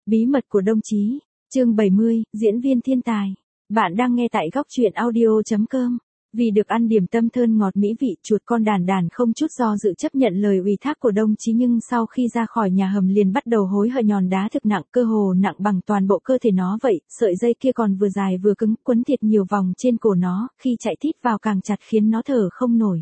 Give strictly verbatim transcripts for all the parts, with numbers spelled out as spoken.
Bí mật của đồng chí, chương bảy mươi, diễn viên thiên tài. Bạn đang nghe tại góc truyện audio chấm com. Vì được ăn điểm tâm thơm ngọt mỹ vị, chuột con đàn đàn không chút do dự chấp nhận lời ủy thác của đồng chí, nhưng sau khi ra khỏi nhà hầm liền bắt đầu hối hận. Nhòn đá thực nặng, cơ hồ nặng bằng toàn bộ cơ thể nó vậy, sợi dây kia còn vừa dài vừa cứng, quấn thiệt nhiều vòng trên cổ nó, khi chạy tít vào càng chặt khiến nó thở không nổi.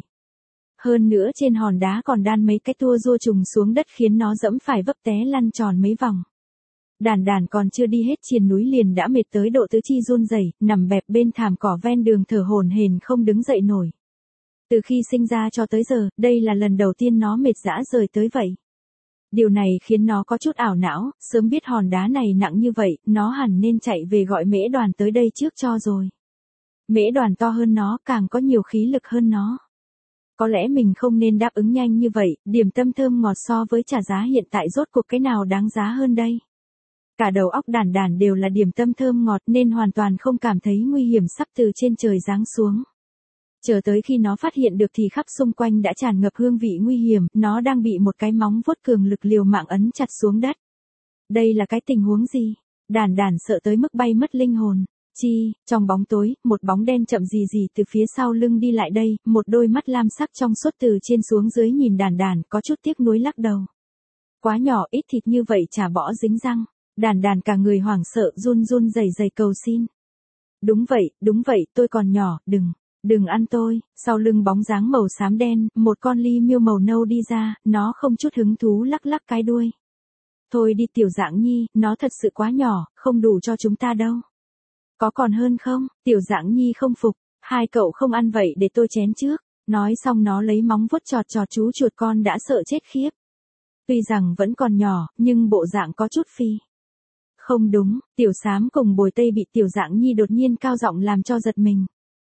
Hơn nữa trên hòn đá còn đan mấy cái tua rua trùng xuống đất khiến nó dẫm phải vấp té lăn tròn mấy vòng. Đàn đàn còn chưa đi hết triền núi liền đã mệt tới độ tứ chi run rẩy, nằm bẹp bên thảm cỏ ven đường thở hổn hển không đứng dậy nổi. Từ khi sinh ra cho tới giờ, đây là lần đầu tiên nó mệt rã rời tới vậy. Điều này khiến nó có chút ảo não, sớm biết hòn đá này nặng như vậy, nó hẳn nên chạy về gọi Mễ Đoàn tới đây trước cho rồi. Mễ Đoàn to hơn nó, càng có nhiều khí lực hơn nó. Có lẽ mình không nên đáp ứng nhanh như vậy, điểm tâm thơm ngọt so với trả giá hiện tại rốt cuộc cái nào đáng giá hơn đây? Cả đầu óc đàn đàn đều là điểm tâm thơm ngọt nên hoàn toàn không cảm thấy nguy hiểm sắp từ trên trời giáng xuống. Chờ tới khi nó phát hiện được thì khắp xung quanh đã tràn ngập hương vị nguy hiểm, nó đang bị một cái móng vuốt cường lực liều mạng ấn chặt xuống đất. Đây là cái tình huống gì? Đàn đàn sợ tới mức bay mất linh hồn. Chi, trong bóng tối, một bóng đen chậm gì gì từ phía sau lưng đi lại đây, một đôi mắt lam sắc trong suốt từ trên xuống dưới nhìn đàn đàn, có chút tiếc nuối lắc đầu. Quá nhỏ, ít thịt như vậy chả bỏ dính răng. Đàn đàn cả người hoảng sợ run run rẩy rẩy cầu xin. Đúng vậy, đúng vậy, tôi còn nhỏ, đừng, đừng ăn tôi. Sau lưng bóng dáng màu xám đen, một con ly miêu màu nâu đi ra, nó không chút hứng thú lắc lắc cái đuôi. Thôi đi Tiểu Dạng Nhi, nó thật sự quá nhỏ, không đủ cho chúng ta đâu. Có còn hơn không? Tiểu Dạng Nhi không phục, hai cậu không ăn vậy để tôi chén trước. Nói xong nó lấy móng vuốt chọt chọt chú chuột con đã sợ chết khiếp. Tuy rằng vẫn còn nhỏ, nhưng bộ dạng có chút phi. Không đúng, Tiểu Xám cùng Bồi Tây bị Tiểu Dạng Nhi đột nhiên cao giọng làm cho giật mình.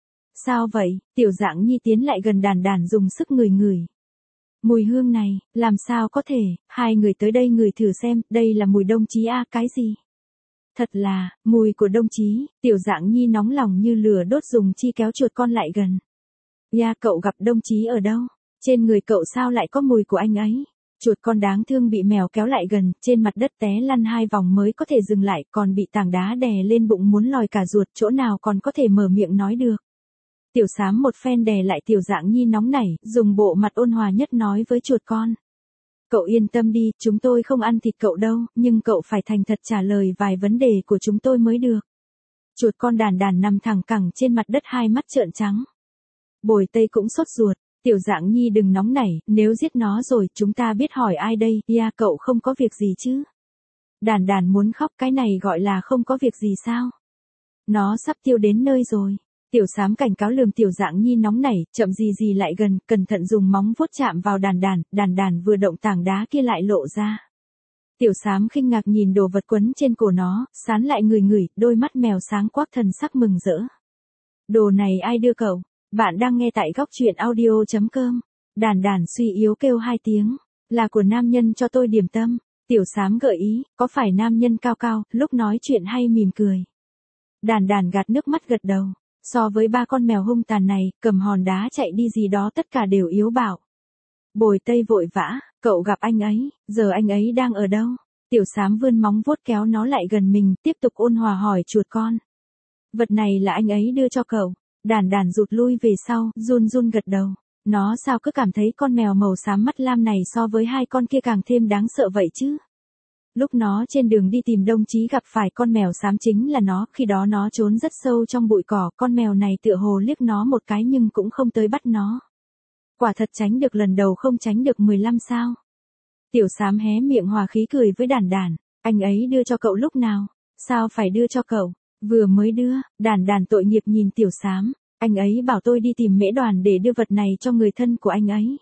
Sao vậy? Tiểu Dạng Nhi tiến lại gần đàn đàn dùng sức ngửi ngửi. Mùi hương này, làm sao có thể, hai người tới đây ngửi thử xem, đây là mùi đồng chí a cái gì? Thật là, mùi của đồng chí. Tiểu Dạng Nhi nóng lòng như lửa đốt dùng chi kéo chuột con lại gần. Ya, cậu gặp đồng chí ở đâu? Trên người cậu sao lại có mùi của anh ấy? Chuột con đáng thương bị mèo kéo lại gần, trên mặt đất té lăn hai vòng mới có thể dừng lại, còn bị tảng đá đè lên bụng muốn lòi cả ruột, chỗ nào còn có thể mở miệng nói được. Tiểu Xám một phen đè lại Tiểu Dạng Nhi nóng nảy, dùng bộ mặt ôn hòa nhất nói với chuột con. Cậu yên tâm đi, chúng tôi không ăn thịt cậu đâu, nhưng cậu phải thành thật trả lời vài vấn đề của chúng tôi mới được. Chuột con đàn đàn nằm thẳng cẳng trên mặt đất hai mắt trợn trắng. Bồi Tây cũng sốt ruột. Tiểu Dạng Nhi đừng nóng nảy, nếu giết nó rồi chúng ta biết hỏi ai đây, ya cậu không có việc gì chứ? Đàn đàn muốn khóc, cái này gọi là không có việc gì sao? Nó sắp tiêu đến nơi rồi. Tiểu Xám cảnh cáo lườm Tiểu Dạng Nhi nóng nảy, chậm gì gì lại gần, cẩn thận dùng móng vuốt chạm vào đàn đàn, đàn đàn vừa động tảng đá kia lại lộ ra. Tiểu Xám khinh ngạc nhìn đồ vật quấn trên cổ nó, sán lại ngửi ngửi, đôi mắt mèo sáng quắc thần sắc mừng rỡ. Đồ này ai đưa cậu? Bạn đang nghe tại góc truyện audio chấm com. Đàn đàn suy yếu kêu hai tiếng. Là của nam nhân cho tôi điểm tâm. Tiểu Xám gợi ý, có phải nam nhân cao cao, lúc nói chuyện hay mỉm cười. Đàn đàn gạt nước mắt gật đầu. So với ba con mèo hung tàn này, cầm hòn đá chạy đi gì đó tất cả đều yếu bạo. Bồi Tây vội vã, cậu gặp anh ấy, giờ anh ấy đang ở đâu? Tiểu Xám vươn móng vuốt kéo nó lại gần mình, tiếp tục ôn hòa hỏi chuột con. Vật này là anh ấy đưa cho cậu. Đàn đàn rụt lui về sau, run run gật đầu. Nó sao cứ cảm thấy con mèo màu xám mắt lam này so với hai con kia càng thêm đáng sợ vậy chứ? Lúc nó trên đường đi tìm đồng chí gặp phải con mèo xám chính là nó, khi đó nó trốn rất sâu trong bụi cỏ, con mèo này tựa hồ liếc nó một cái nhưng cũng không tới bắt nó. Quả thật tránh được lần đầu không tránh được mười lăm sao? Tiểu Xám hé miệng hòa khí cười với đàn đàn, anh ấy đưa cho cậu lúc nào? Sao phải đưa cho cậu? Vừa mới đưa. Đàn đàn tội nghiệp nhìn Tiểu Xám, anh ấy bảo tôi đi tìm Mễ Đoàn để đưa vật này cho người thân của anh ấy.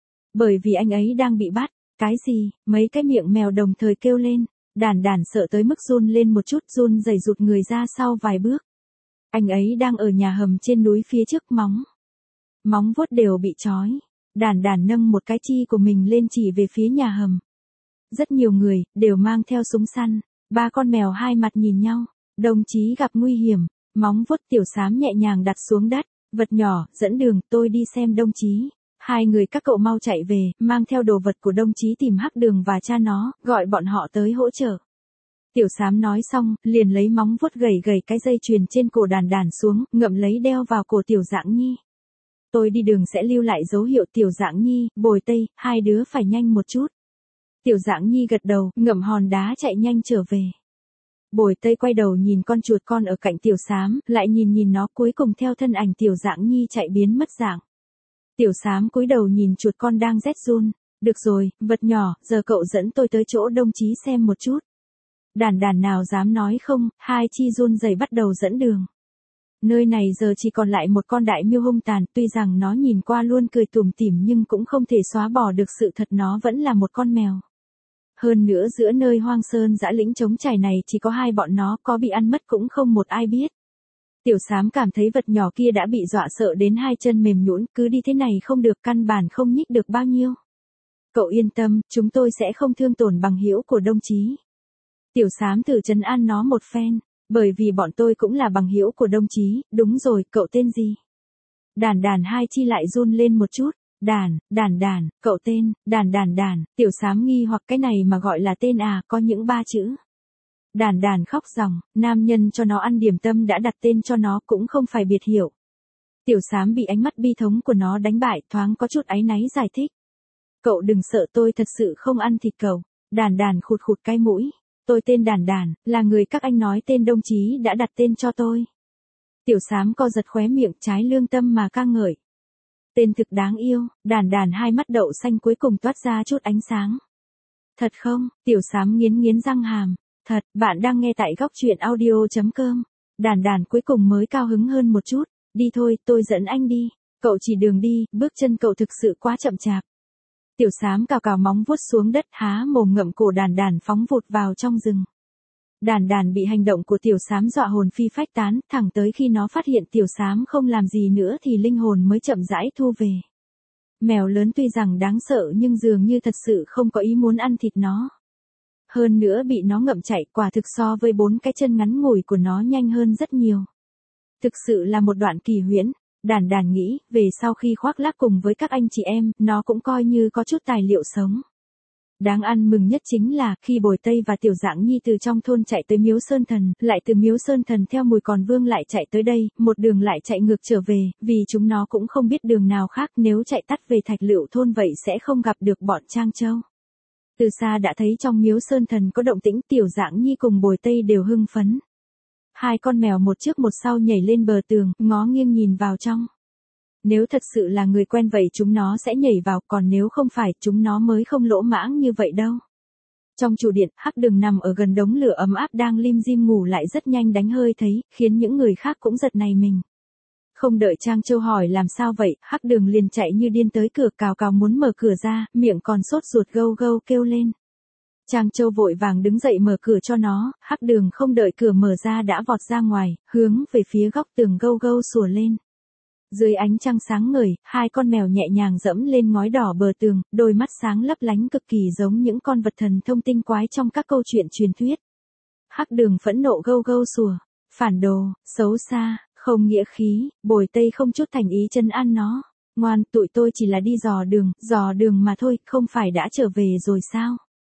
Bởi vì anh ấy đang bị bắt. Cái gì? Mấy cái miệng mèo đồng thời kêu lên. Đàn đàn sợ tới mức run lên một chút, run rẩy rụt người ra sau vài bước. Anh ấy đang ở nhà hầm trên núi phía trước, móng. Móng vuốt đều bị trói. Đàn đàn nâng một cái chi của mình lên chỉ về phía nhà hầm. Rất nhiều người, đều mang theo súng săn. Ba con mèo hai mặt nhìn nhau. Đồng chí gặp nguy hiểm, móng vuốt Tiểu Xám nhẹ nhàng đặt xuống đất, vật nhỏ, dẫn đường, tôi đi xem đồng chí. Hai người các cậu mau chạy về, mang theo đồ vật của đồng chí tìm Hắc Đường và cha nó, gọi bọn họ tới hỗ trợ. Tiểu Sám nói xong, liền lấy móng vuốt gẩy gẩy cái dây chuyền trên cổ Đàn Đàn xuống, ngậm lấy đeo vào cổ Tiểu Dạng Nhi. Tôi đi đường sẽ lưu lại dấu hiệu Tiểu Dạng Nhi, Bồi Tây, hai đứa phải nhanh một chút. Tiểu Dạng Nhi gật đầu, ngậm hòn đá chạy nhanh trở về. Bồi Tây quay đầu nhìn con chuột con ở cạnh Tiểu Sám, lại nhìn nhìn nó, cuối cùng theo thân ảnh Tiểu Dạng Nhi chạy biến mất dạng. Tiểu Sám cúi đầu nhìn chuột con đang rét run. Được rồi, vật nhỏ, giờ cậu dẫn tôi tới chỗ đồng chí xem một chút. Đàn Đàn nào dám nói không, hai chi run rẩy bắt đầu dẫn đường. Nơi này giờ chỉ còn lại một con đại miêu hung tàn, tuy rằng nó nhìn qua luôn cười tủm tỉm nhưng cũng không thể xóa bỏ được sự thật nó vẫn là một con mèo. Hơn nữa giữa nơi hoang sơn dã lĩnh trống trải này chỉ có hai bọn nó, có bị ăn mất cũng không một ai biết. Tiểu Sám cảm thấy vật nhỏ kia đã bị dọa sợ đến hai chân mềm nhũn, cứ đi thế này không được, căn bản không nhích được bao nhiêu. Cậu yên tâm, chúng tôi sẽ không thương tổn bằng hữu của đồng chí. Tiểu Sám thử trấn an nó một phen, bởi vì bọn tôi cũng là bằng hữu của đồng chí. Đúng rồi, cậu tên gì? Đàn Đàn hai chi lại run lên một chút. Đàn, Đàn Đàn, cậu tên, Đàn Đàn Đàn. Tiểu Sám nghi hoặc cái này mà gọi là tên à, có những ba chữ. Đàn Đàn khóc ròng, nam nhân cho nó ăn điểm tâm đã đặt tên cho nó, cũng không phải biệt hiệu. Tiểu Sám bị ánh mắt bi thống của nó đánh bại, thoáng có chút áy náy giải thích. Cậu đừng sợ, tôi thật sự không ăn thịt cậu. Đàn Đàn khụt khụt cái mũi. Tôi tên Đàn Đàn, là người các anh nói tên đồng chí đã đặt tên cho tôi. Tiểu Sám co giật khóe miệng, trái lương tâm mà ca ngợi. Tên thực đáng yêu. Đàn Đàn hai mắt đậu xanh cuối cùng toát ra chút ánh sáng. Thật không? Tiểu Sám nghiến nghiến răng hàm. Thật, bạn đang nghe tại góc truyện audio chấm com. Đàn Đàn cuối cùng mới cao hứng hơn một chút. Đi thôi, tôi dẫn anh đi. Cậu chỉ đường đi, bước chân cậu thực sự quá chậm chạp. Tiểu Sám cào cào móng vuốt xuống đất, há mồm ngậm cổ Đàn Đàn phóng vụt vào trong rừng. Đàn Đàn bị hành động của Tiểu Sám dọa hồn phi phách tán, thẳng tới khi nó phát hiện Tiểu Sám không làm gì nữa thì linh hồn mới chậm rãi thu về. Mèo lớn tuy rằng đáng sợ nhưng dường như thật sự không có ý muốn ăn thịt nó. Hơn nữa bị nó ngậm chạy, quả thực so với bốn cái chân ngắn ngủi của nó nhanh hơn rất nhiều. Thực sự là một đoạn kỳ huyễn. Đàn Đàn nghĩ, về sau khi khoác lác cùng với các anh chị em, nó cũng coi như có chút tài liệu sống. Đáng ăn mừng nhất chính là, khi Bồi Tây và Tiểu Dạng Nhi từ trong thôn chạy tới Miếu Sơn Thần, lại từ Miếu Sơn Thần theo Mùi Còn Vương lại chạy tới đây, một đường lại chạy ngược trở về, vì chúng nó cũng không biết đường nào khác, nếu chạy tắt về Thạch Lựu thôn vậy sẽ không gặp được bọn Trang Châu. Từ xa đã thấy trong Miếu Sơn Thần có động tĩnh, Tiểu Dạng Nhi cùng Bồi Tây đều hưng phấn. Hai con mèo một trước một sau nhảy lên bờ tường, ngó nghiêng nhìn vào trong. Nếu thật sự là người quen vậy chúng nó sẽ nhảy vào, còn nếu không phải, chúng nó mới không lỗ mãng như vậy đâu. Trong trụ điện, Hắc Đường nằm ở gần đống lửa ấm áp đang lim dim ngủ lại rất nhanh đánh hơi thấy, khiến những người khác cũng giật nảy mình. Không đợi Trang Châu hỏi làm sao vậy, Hắc Đường liền chạy như điên tới cửa, cào cào muốn mở cửa ra, miệng còn sốt ruột gâu gâu kêu lên. Trang Châu vội vàng đứng dậy mở cửa cho nó, Hắc Đường không đợi cửa mở ra đã vọt ra ngoài, hướng về phía góc tường gâu gâu sủa lên. Dưới ánh trăng sáng ngời, hai con mèo nhẹ nhàng dẫm lên ngói đỏ bờ tường, đôi mắt sáng lấp lánh cực kỳ giống những con vật thần thông tinh quái trong các câu chuyện truyền thuyết. Hắc Đường phẫn nộ gâu gâu sủa, phản đồ, xấu xa, không nghĩa khí. Bồi Tây không chút thành ý trấn an nó. Ngoan, tụi tôi chỉ là đi dò đường, dò đường mà thôi, không phải đã trở về rồi sao?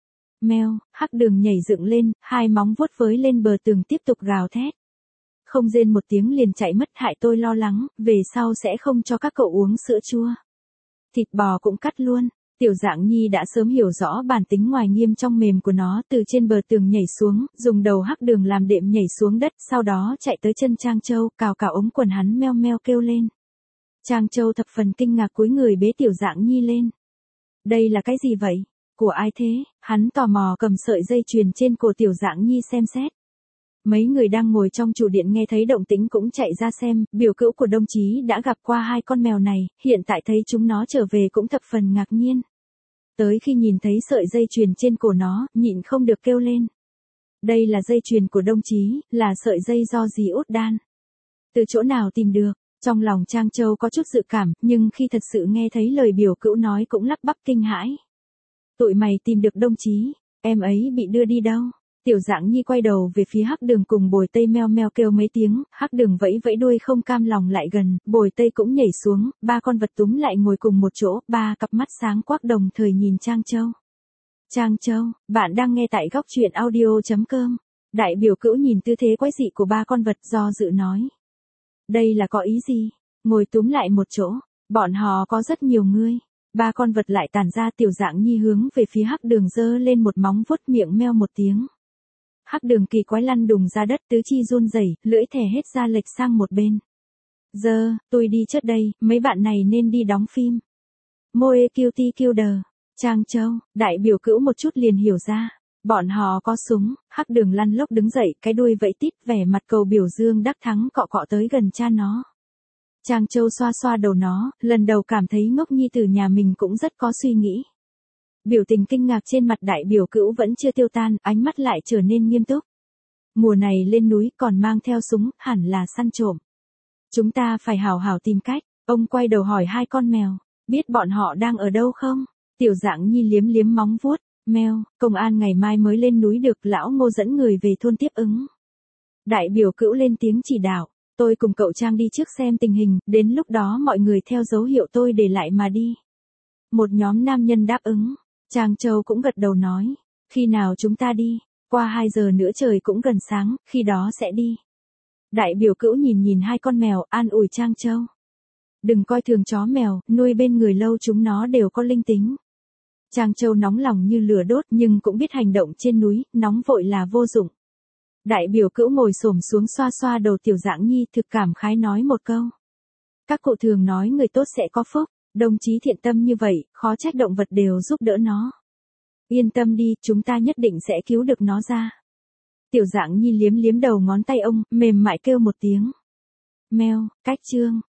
Meo, Hắc Đường nhảy dựng lên, hai móng vuốt với lên bờ tường tiếp tục gào thét. Không rên một tiếng liền chạy mất, hại tôi lo lắng, về sau sẽ không cho các cậu uống sữa chua. Thịt bò cũng cắt luôn. Tiểu Dạng Nhi đã sớm hiểu rõ bản tính ngoài nghiêm trong mềm của nó, từ trên bờ tường nhảy xuống, dùng đầu Hắc Đường làm đệm nhảy xuống đất, sau đó chạy tới chân Trang Châu, cào cào ống quần hắn, meo meo kêu lên. Trang Châu thập phần kinh ngạc cúi người bế Tiểu Dạng Nhi lên. Đây là cái gì vậy? Của ai thế? Hắn tò mò cầm sợi dây chuyền trên cổ Tiểu Dạng Nhi xem xét. Mấy người đang ngồi trong trụ điện nghe thấy động tĩnh cũng chạy ra xem, biểu cữu của đồng chí đã gặp qua hai con mèo này, hiện tại thấy chúng nó trở về cũng thập phần ngạc nhiên. Tới khi nhìn thấy sợi dây chuyền trên cổ nó, nhịn không được kêu lên. Đây là dây chuyền của đồng chí, là sợi dây do dì Út đan. Từ chỗ nào tìm được? Trong lòng Trang Châu có chút dự cảm, nhưng khi thật sự nghe thấy lời biểu cữu nói cũng lắp bắp kinh hãi. Tụi mày tìm được đồng chí, em ấy bị đưa đi đâu? Tiểu Dạng Nhi quay đầu về phía Hắc Đường cùng Bồi Tây meo meo kêu mấy tiếng, Hắc Đường vẫy vẫy đuôi không cam lòng lại gần, Bồi Tây cũng nhảy xuống, ba con vật túm lại ngồi cùng một chỗ, ba cặp mắt sáng quắc đồng thời nhìn Trang Châu. Trang Châu, bạn đang nghe tại góc truyện audio chấm com. Đại biểu cữu nhìn tư thế quái dị của ba con vật do dự nói. Đây là có ý gì? Ngồi túm lại một chỗ, bọn họ có rất nhiều ngươi. Ba con vật lại tản ra. Tiểu Dạng Nhi hướng về phía Hắc Đường giơ lên một móng vuốt, miệng meo một tiếng. Hắc Đường kỳ quái lăn đùng ra đất, tứ chi run rẩy, lưỡi thè hết ra lệch sang một bên. Giờ, tôi đi trước đây, mấy bạn này nên đi đóng phim. Moe Cutie Kilder, Trang Châu, đại biểu cữu một chút liền hiểu ra. Bọn họ có súng. Hắc Đường lăn lốc đứng dậy, cái đuôi vẫy tít, vẻ mặt cầu biểu dương đắc thắng, cọ cọ tới gần cha nó. Trang Châu xoa xoa đầu nó, lần đầu cảm thấy ngốc nhi tử nhà mình cũng rất có suy nghĩ. Biểu tình kinh ngạc trên mặt đại biểu cữu vẫn chưa tiêu tan, ánh mắt lại trở nên nghiêm túc. Mùa này lên núi còn mang theo súng, hẳn là săn trộm. Chúng ta phải hào hào tìm cách. Ông quay đầu hỏi hai con mèo, biết bọn họ đang ở đâu không? Tiểu Dạng Nhi liếm liếm móng vuốt, mèo, công an ngày mai mới lên núi được, lão Ngô dẫn người về thôn tiếp ứng. Đại biểu cữu lên tiếng chỉ đạo, tôi cùng cậu Trang đi trước xem tình hình, đến lúc đó mọi người theo dấu hiệu tôi để lại mà đi. Một nhóm nam nhân đáp ứng, Trang Châu cũng gật đầu nói, khi nào chúng ta đi? Qua hai giờ nữa trời cũng gần sáng, khi đó sẽ đi. Đại biểu cữu nhìn nhìn hai con mèo, an ủi Trang Châu. Đừng coi thường chó mèo, nuôi bên người lâu chúng nó đều có linh tính. Trang Châu nóng lòng như lửa đốt nhưng cũng biết hành động trên núi, nóng vội là vô dụng. Đại biểu cữu ngồi xổm xuống xoa xoa đầu Tiểu Dạng Nhi, thực cảm khái nói một câu. Các cụ thường nói người tốt sẽ có phúc, đồng chí thiện tâm như vậy, khó trách động vật đều giúp đỡ nó. Yên tâm đi, chúng ta nhất định sẽ cứu được nó ra. Tiểu Dạng Nhi liếm liếm đầu ngón tay ông, mềm mại kêu một tiếng. Meo, cách chương.